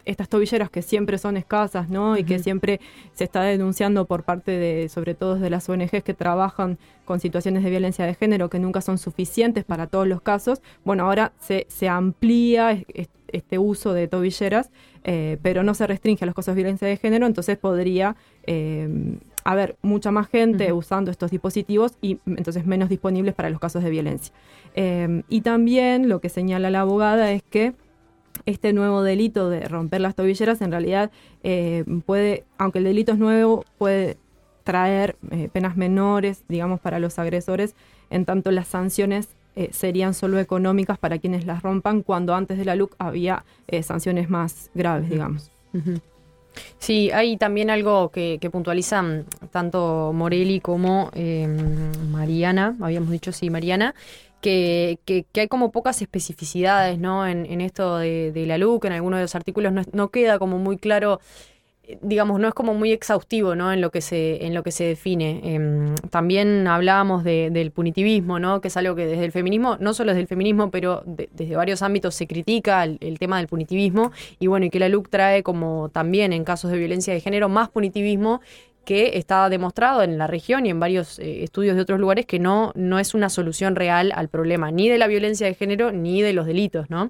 estas tobilleras que siempre son escasas, ¿no? Y uh-huh. que siempre se está denunciando por parte de, sobre todo de las O N Ges que trabajan con situaciones de violencia de género que nunca son suficientes para todos los casos. Bueno, ahora se, se amplía este uso de tobilleras, eh, pero no se restringe a los casos de violencia de género, entonces podría eh, haber mucha más gente uh-huh. usando estos dispositivos y entonces menos disponibles para los casos de violencia. Eh, y también lo que señala la abogada es que este nuevo delito de romper las tobilleras en realidad eh, puede, aunque el delito es nuevo, puede traer eh, penas menores, digamos, para los agresores, en tanto las sanciones eh, serían solo económicas para quienes las rompan, cuando antes de la L U C había eh, sanciones más graves, digamos. Uh-huh. Sí, hay también algo que, que puntualizan tanto Morelli como eh, Mariana, habíamos dicho sí, Mariana, Que, que, que hay como pocas especificidades, ¿no? En, en esto de, de la L U C, en algunos de los artículos no, no queda como muy claro, digamos, no es como muy exhaustivo, ¿no? En lo que se, en lo que se define. Eh, también hablábamos de, del punitivismo, ¿no? Que es algo que desde el feminismo, no solo desde el feminismo, pero de, desde varios ámbitos se critica el, el tema del punitivismo, y bueno, y que la L U C trae como también en casos de violencia de género más punitivismo, que está demostrado en la región y en varios eh, estudios de otros lugares que no, no es una solución real al problema, ni de la violencia de género, ni de los delitos, ¿no?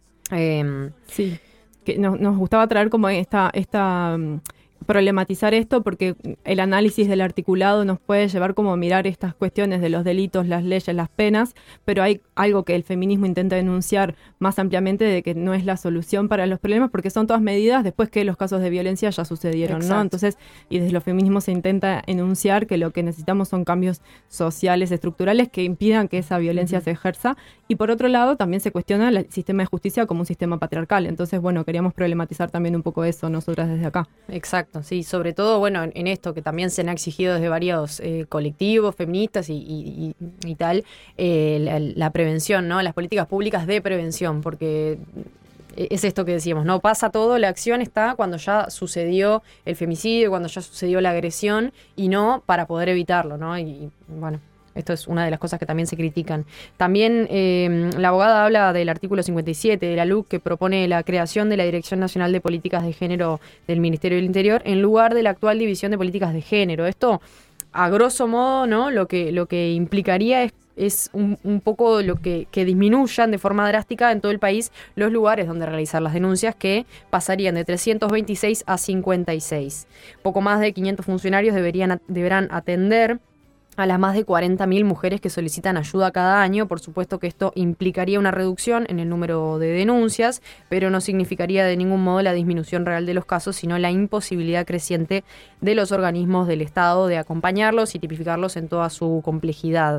Eh, sí, que nos, nos gustaba traer como esta, esta um, problematizar esto, porque el análisis del articulado nos puede llevar como a mirar estas cuestiones de los delitos, las leyes, las penas, pero hay algo que el feminismo intenta denunciar más ampliamente, de que no es la solución para los problemas, porque son todas medidas después que los casos de violencia ya sucedieron, Exacto. ¿no? Entonces, y desde los feminismos se intenta enunciar que lo que necesitamos son cambios sociales, estructurales, que impidan que esa violencia uh-huh. se ejerza, y por otro lado también se cuestiona el sistema de justicia como un sistema patriarcal. Entonces, bueno, queríamos problematizar también un poco eso nosotras desde acá. Exacto. Sí, sobre todo, bueno, en, en esto que también se han exigido desde varios eh, colectivos feministas y, y, y, y tal, eh, la, la prevención, ¿no? Las políticas públicas de prevención, porque es esto que decíamos, ¿no? Pasa todo, la acción está cuando ya sucedió el femicidio, cuando ya sucedió la agresión, y no para poder evitarlo, ¿no? Y, y bueno... Esto es una de las cosas que también se critican. También eh, la abogada habla del artículo cincuenta y siete de la L U C, que propone la creación de la Dirección Nacional de Políticas de Género del Ministerio del Interior en lugar de la actual División de Políticas de Género. Esto, a grosso modo, ¿no? Lo que, lo que implicaría es es un, un poco lo que, que disminuyan de forma drástica en todo el país los lugares donde realizar las denuncias, que pasarían de trescientos veintiséis a cincuenta y seis. Poco más de quinientos funcionarios deberían, deberán atender a las más de cuarenta mil mujeres que solicitan ayuda cada año. Por supuesto que esto implicaría una reducción en el número de denuncias, pero no significaría de ningún modo la disminución real de los casos, sino la imposibilidad creciente de los organismos del Estado de acompañarlos y tipificarlos en toda su complejidad.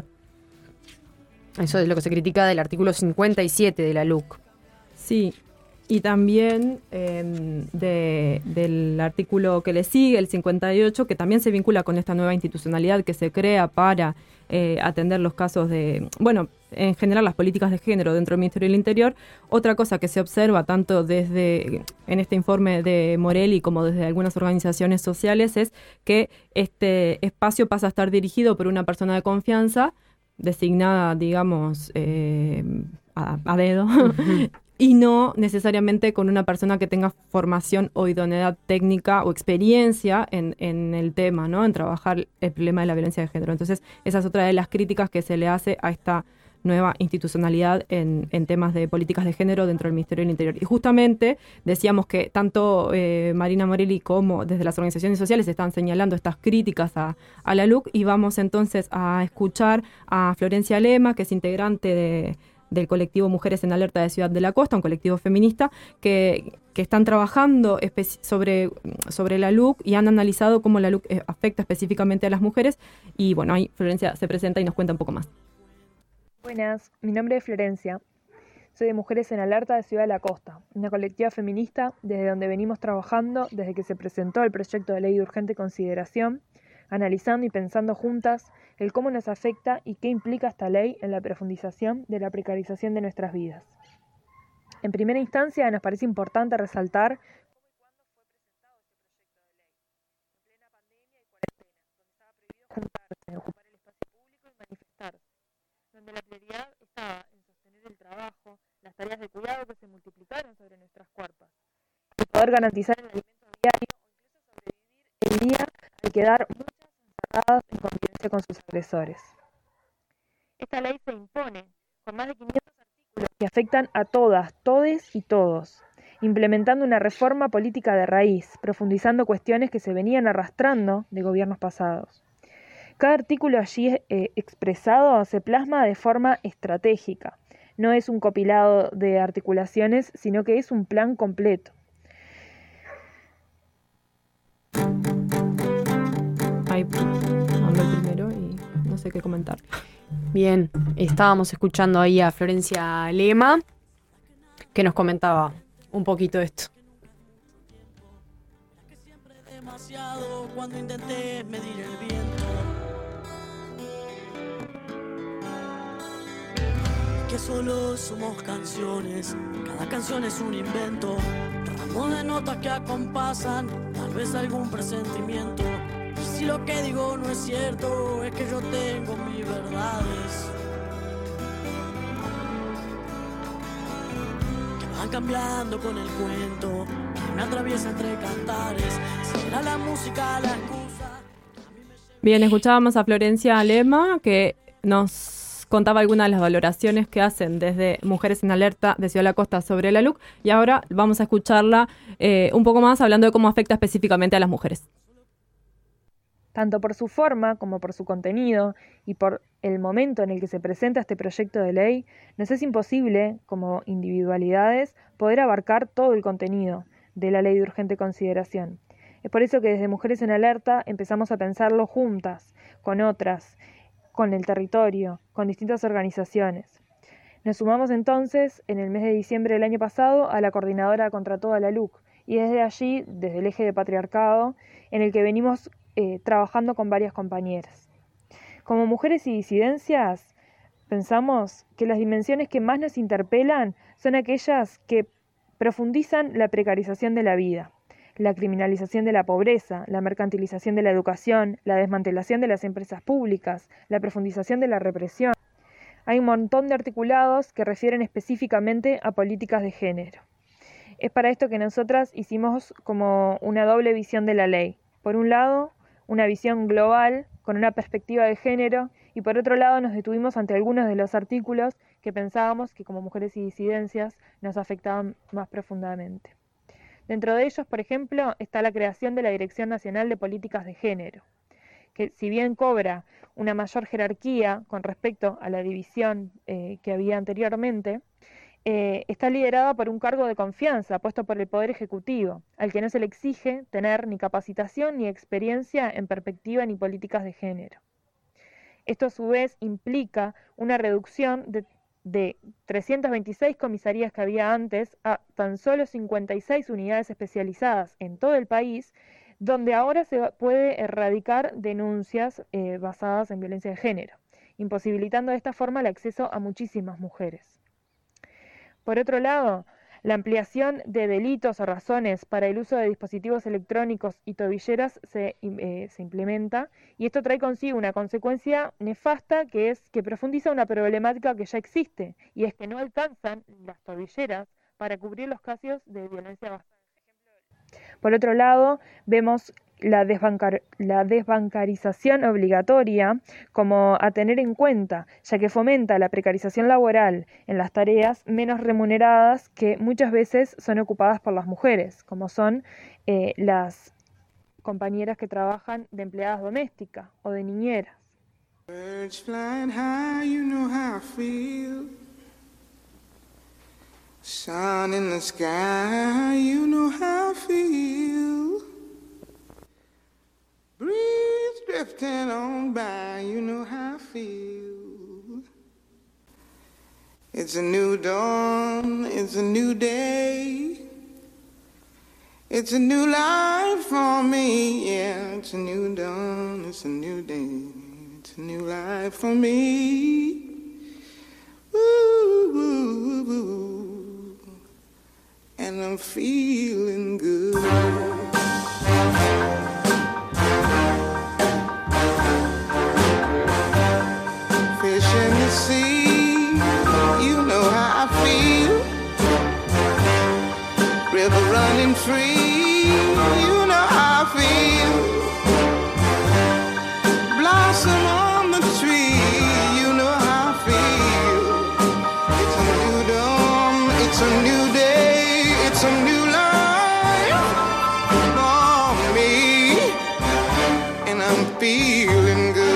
Eso es lo que se critica del artículo cincuenta y siete de la L U C. Sí. Y también eh, de, del artículo que le sigue, el cincuenta y ocho, que también se vincula con esta nueva institucionalidad que se crea para eh, atender los casos de, bueno, en general las políticas de género dentro del Ministerio del Interior. Otra cosa que se observa tanto desde, en este informe de Morelli como desde algunas organizaciones sociales, es que este espacio pasa a estar dirigido por una persona de confianza, designada, digamos, eh, a, a dedo, uh-huh. y no necesariamente con una persona que tenga formación o idoneidad técnica o experiencia en, en el tema, ¿no? En trabajar el problema de la violencia de género. Entonces, esa es otra de las críticas que se le hace a esta nueva institucionalidad en, en temas de políticas de género dentro del Ministerio del Interior. Y justamente decíamos que tanto eh, Marina Morelli como desde las organizaciones sociales están señalando estas críticas a, a la L U C, y vamos entonces a escuchar a Florencia Lema, que es integrante de del colectivo Mujeres en Alerta de Ciudad de la Costa, un colectivo feminista que, que están trabajando espe- sobre, sobre la L U C y han analizado cómo la L U C afecta específicamente a las mujeres. Y bueno, ahí Florencia se presenta y nos cuenta un poco más. Buenas, mi nombre es Florencia. Soy de Mujeres en Alerta de Ciudad de la Costa, una colectiva feminista desde donde venimos trabajando desde que se presentó el proyecto de ley de urgente consideración, analizando y pensando juntas el cómo nos afecta y qué implica esta ley en la profundización de la precarización de nuestras vidas. En primera instancia, nos parece importante resaltar juntarse, ocupar el espacio público y manifestarse, donde la prioridad estaba en sostener el trabajo, las tareas de cuidado que se multiplicaron sobre nuestras cuerpos. poder garantizar el alimento diario o incluso sobrevivir el día al quedar muchas encerradas en convivencia con sus agresores. Esta ley se impone con más de quinientos artículos que afectan a todas, todes y todos, implementando una reforma política de raíz, profundizando cuestiones que se venían arrastrando de gobiernos pasados. Cada artículo allí eh, expresado se plasma de forma estratégica. No es un compilado de articulaciones, sino que es un plan completo. Ahí mando el primero y no sé qué comentar. Bien, estábamos escuchando ahí a Florencia Lema, que nos comentaba un poquito esto. Demasiado cuando intenté medir el viento. Que solo somos canciones, cada canción es un invento, ramos de notas que acompasan, tal vez algún presentimiento. Y si lo que digo no es cierto, es que yo tengo mis verdades, que van cambiando con el cuento, que me atraviesa entre cantares. Será la música la excusa. Bien, escuchábamos a Florencia Lema, que nos contaba algunas de las valoraciones que hacen desde Mujeres en Alerta de Ciudad de la Costa sobre la L U C, y ahora vamos a escucharla eh, un poco más hablando de cómo afecta específicamente a las mujeres. Tanto por su forma como por su contenido y por el momento en el que se presenta este proyecto de ley, nos es imposible, como individualidades, poder abarcar todo el contenido de la ley de urgente consideración. Es por eso que desde Mujeres en Alerta empezamos a pensarlo juntas, con otras, con el territorio, con distintas organizaciones. Nos sumamos entonces, en el mes de diciembre del año pasado, a la Coordinadora contra toda la L U C, y desde allí, desde el eje de patriarcado, en el que venimos eh, trabajando con varias compañeras. Como mujeres y disidencias, pensamos que las dimensiones que más nos interpelan son aquellas que profundizan la precarización de la vida, la criminalización de la pobreza, la mercantilización de la educación, la desmantelación de las empresas públicas, la profundización de la represión. Hay un montón de articulados que refieren específicamente a políticas de género. Es para esto que nosotras hicimos como una doble visión de la ley. Por un lado, una visión global con una perspectiva de género, y por otro lado nos detuvimos ante algunos de los artículos que pensábamos que como mujeres y disidencias nos afectaban más profundamente. Dentro de ellos, por ejemplo, está la creación de la Dirección Nacional de Políticas de Género, que si bien cobra una mayor jerarquía con respecto a la división eh, que había anteriormente, eh, está liderada por un cargo de confianza puesto por el Poder Ejecutivo, al que no se le exige tener ni capacitación ni experiencia en perspectiva ni políticas de género. Esto a su vez implica una reducción de de trescientas veintiséis comisarías que había antes a tan solo cincuenta y seis unidades especializadas en todo el país, donde ahora se puede erradicar denuncias eh, basadas en violencia de género, imposibilitando de esta forma el acceso a muchísimas mujeres. Por otro lado, la ampliación de delitos o razones para el uso de dispositivos electrónicos y tobilleras se, eh, se implementa, y esto trae consigo una consecuencia nefasta, que es que profundiza una problemática que ya existe, y es que no alcanzan las tobilleras para cubrir los casos de violencia basada en género. Por otro lado, vemos la, desbancar, la desbancarización obligatoria como a tener en cuenta, ya que fomenta la precarización laboral en las tareas menos remuneradas que muchas veces son ocupadas por las mujeres, como son eh, las compañeras que trabajan de empleadas domésticas o de niñeras. Birds flying high, you know how I feel. Sun in the sky, you know how I feel. Breeze drifting on by, you know how I feel. It's a new dawn, it's a new day. It's a new life for me, yeah. It's a new dawn, it's a new day. It's a new life for me. Ooh, ooh, ooh. And I'm feeling good. Fish in the sea, you know how I feel. River running tree, you know how I feel. Blossom on the tree, you know how I feel. It's a new dawn, it's a new day, it's a new life for me, and I'm feeling good.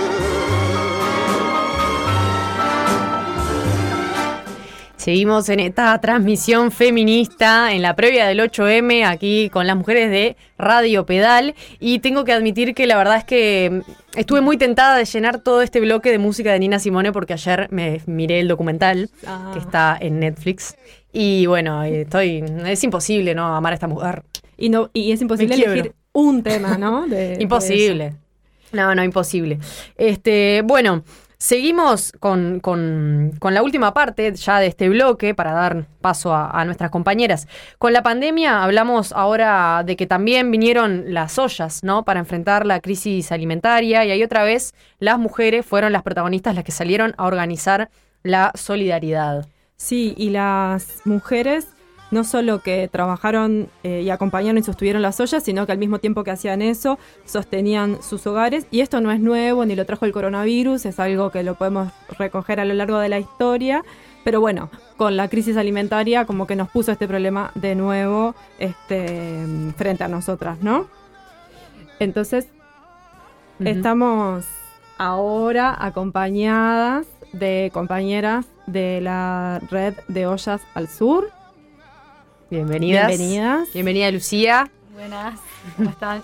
Seguimos en esta transmisión feminista en la previa del ocho eme aquí con las mujeres de Radio Pedal, y tengo que admitir que la verdad es que estuve muy tentada de llenar todo este bloque de música de Nina Simone porque ayer me miré el documental ah. que está en Netflix y bueno, estoy es imposible no amar a esta mujer. Y no y es imposible elegir un tema, ¿no? De, imposible. De no, no, imposible. Este, bueno, seguimos con, con, con la última parte ya de este bloque para dar paso a, a nuestras compañeras. Con la pandemia hablamos ahora de que también vinieron las ollas, ¿no? Para enfrentar la crisis alimentaria, y ahí otra vez las mujeres fueron las protagonistas las que salieron a organizar la solidaridad. Sí, y las mujeres no solo que trabajaron eh, y acompañaron y sostuvieron las ollas, sino que al mismo tiempo que hacían eso, sostenían sus hogares. Y esto no es nuevo, ni lo trajo el coronavirus, es algo que lo podemos recoger a lo largo de la historia. Pero bueno, con la crisis alimentaria como que nos puso este problema de nuevo este, frente a nosotras, ¿no? Entonces, uh-huh. estamos ahora acompañadas de compañeras de la red de Ollas al Sur. Bienvenidas. Bienvenidas. Bienvenida, Lucía. Buenas, ¿cómo están?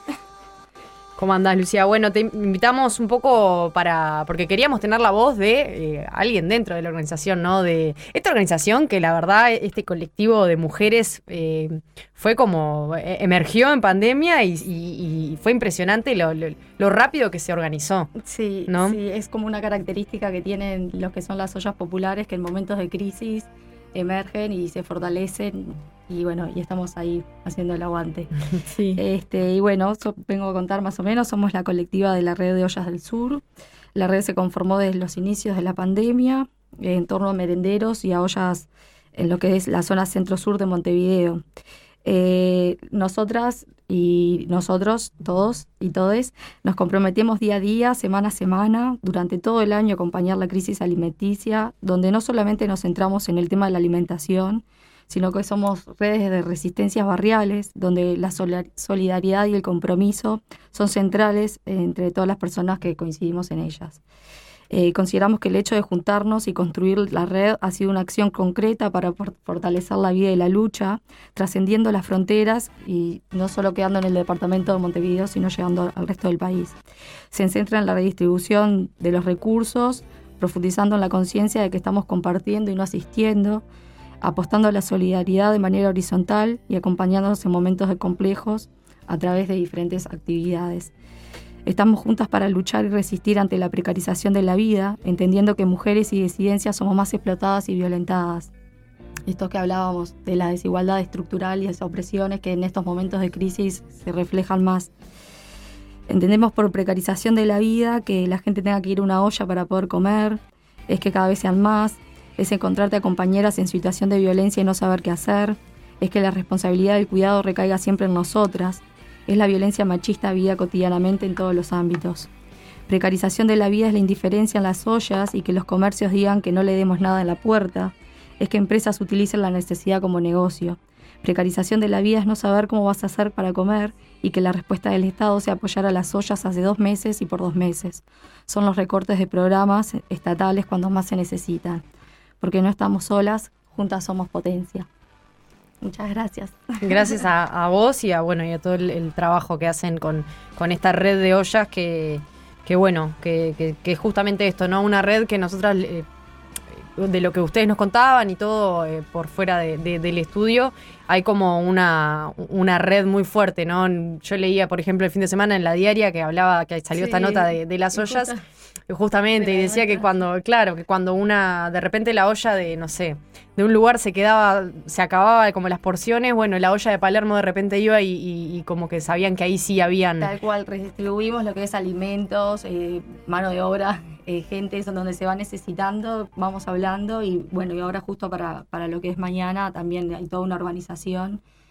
¿Cómo andás, Lucía? Bueno, te invitamos un poco para... porque queríamos tener la voz de eh, alguien dentro de la organización, ¿no? De esta organización que la verdad, este colectivo de mujeres eh, fue como... Eh, emergió en pandemia y, y, y fue impresionante lo, lo, lo rápido que se organizó. Sí, ¿no? Sí, es como una característica que tienen los que son las ollas populares, que en momentos de crisis emergen y se fortalecen, y bueno, y estamos ahí haciendo el aguante. Sí. Este, y bueno, so, vengo a contar más o menos, somos la colectiva de la red de Ollas del Sur. La red se conformó desde los inicios de la pandemia, eh, en torno a merenderos y a ollas en lo que es la zona centro-sur de Montevideo. Eh, nosotras y nosotros, todos y todes, nos comprometemos día a día, semana a semana, durante todo el año a acompañar la crisis alimenticia, donde no solamente nos centramos en el tema de la alimentación, sino que somos redes de resistencias barriales, donde la solidaridad y el compromiso son centrales entre todas las personas que coincidimos en ellas. Eh, consideramos que el hecho de juntarnos y construir la red ha sido una acción concreta para fortalecer la vida y la lucha, trascendiendo las fronteras y no solo quedando en el departamento de Montevideo, sino llegando al resto del país. Se centra en la redistribución de los recursos, profundizando en la conciencia de que estamos compartiendo y no asistiendo, apostando a la solidaridad de manera horizontal y acompañándonos en momentos de complejos a través de diferentes actividades. Estamos juntas para luchar y resistir ante la precarización de la vida, entendiendo que mujeres y disidencias somos más explotadas y violentadas. Esto que hablábamos de la desigualdad estructural y esas opresiones que en estos momentos de crisis se reflejan más. Entendemos por precarización de la vida que la gente tenga que ir a una olla para poder comer, es que cada vez sean más, es encontrarte a compañeras en situación de violencia y no saber qué hacer, es que la responsabilidad del cuidado recaiga siempre en nosotras, es la violencia machista vivida cotidianamente en todos los ámbitos. Precarización de la vida es la indiferencia en las ollas y que los comercios digan que no le demos nada en la puerta, es que empresas utilicen la necesidad como negocio. Precarización de la vida es no saber cómo vas a hacer para comer y que la respuesta del Estado sea apoyar a las ollas hace dos meses y por dos meses. Son los recortes de programas estatales cuando más se necesitan. Porque no estamos solas, juntas somos potencia. Muchas gracias. Gracias a, a vos y a bueno y a todo el, el trabajo que hacen con, con esta red de ollas que, que bueno, que, que, que justamente esto, ¿no? Una red que nosotras, eh, de lo que ustedes nos contaban y todo eh, por fuera de, de, del estudio, hay como una, una red muy fuerte, ¿no? Yo leía, por ejemplo, el fin de semana en La Diaria que hablaba, que salió sí, esta nota de, de las ollas, justa, justamente, y decía que cuando, claro, que cuando una, de repente la olla de, no sé, de un lugar se quedaba, se acababa como las porciones, bueno, la olla de Palermo de repente iba y, y, y como que sabían que ahí sí habían... Tal cual, redistribuimos lo que es alimentos, eh, mano de obra, eh, gente, eso donde se va necesitando, vamos hablando y bueno, y ahora justo para, para lo que es mañana también hay toda una urbanización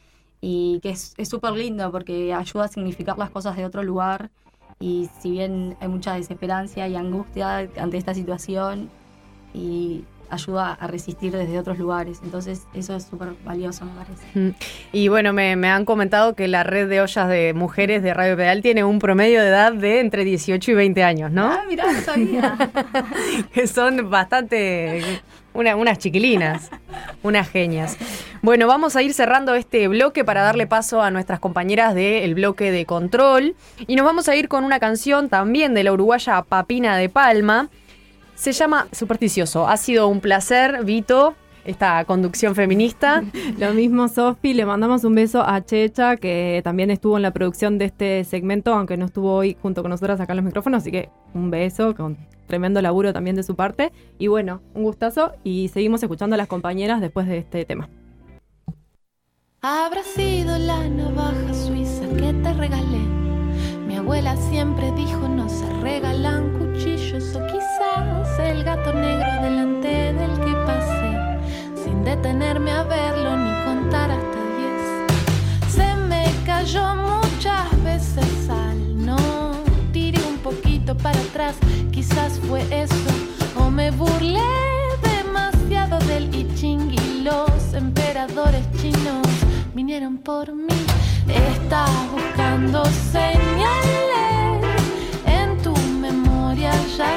y que es súper lindo porque ayuda a significar las cosas de otro lugar. Y si bien hay mucha desesperancia y angustia ante esta situación, y ayuda a resistir desde otros lugares. Entonces eso es súper valioso, me parece. Y bueno, me, me han comentado que la red de ollas de mujeres de Radio Pedal tiene un promedio de edad de entre dieciocho y veinte años, ¿no? Ah, mirá, no sabía. Que son bastante... Una, unas chiquilinas, unas genias. Bueno, vamos a ir cerrando este bloque para darle paso a nuestras compañeras del bloque de control. Y nos vamos a ir con una canción también de la uruguaya Papina de Palma. Se llama Supersticioso. Ha sido un placer, Vito, esta conducción feminista. Lo mismo, Sofi. Le mandamos un beso a Checha, que también estuvo en la producción de este segmento, aunque no estuvo hoy junto con nosotras acá en los micrófonos. Así que un beso, con tremendo laburo también de su parte. Y bueno, un gustazo. Y seguimos escuchando a las compañeras después de este tema. Habrá sido la navaja suiza que te regalé. Mi abuela siempre dijo no se regalan cuchillos. O quizás el gato negro delante del que pasé, sin detenerme a verlo ni contar hasta diez. Se me cayó muchas veces al no. Tiré un poquito para atrás, quizás fue eso. O me burlé demasiado del I Ching y los emperadores chinos vinieron por mí. Estás buscando señales en tu memoria, ya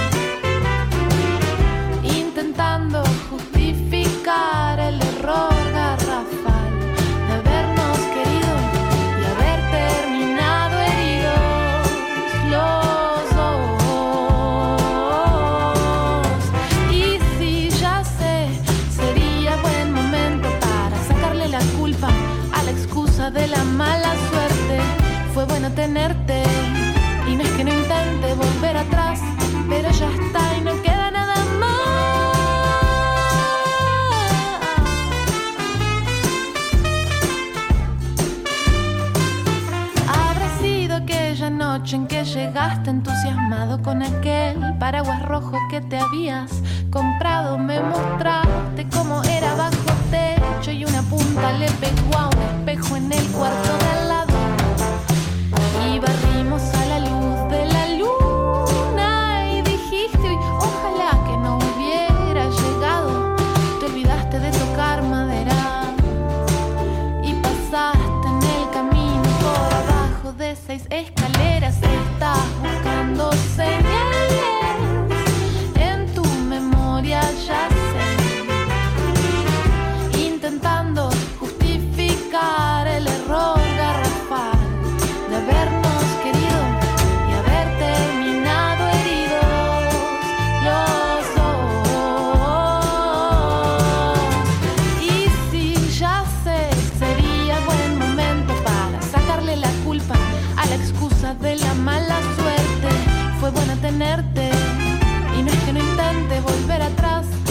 sé, intentando justificar el error garrafal de habernos querido y haber terminado heridos los dos. Y si ya sé, sería buen momento para sacarle la culpa a la excusa de la mala suerte. Fue bueno tenerte y no es que no intente volver atrás, pero ya está y no queda nada más. Habrá sido aquella noche en que llegaste entusiasmado con aquel paraguas rojo que te habías comprado. Me mostraste cómo era bajo techo y una punta le pegó a un espejo en el cuarto de al lado. Y barrimos a la luz de la luna y dijiste, uy, ojalá que no hubiera llegado. Te olvidaste de tocar madera y pasaste en el camino por abajo de seis escaleras. Estás buscando señales en tu memoria, ya sé, intentando justificar el error garrafal de habernos querido y haber terminado heridos los dos. Y si ya sé, sería buen momento para sacarle la culpa a la excusa de la mala suerte. Fue bueno tenerte y no es que no intente volver atrás,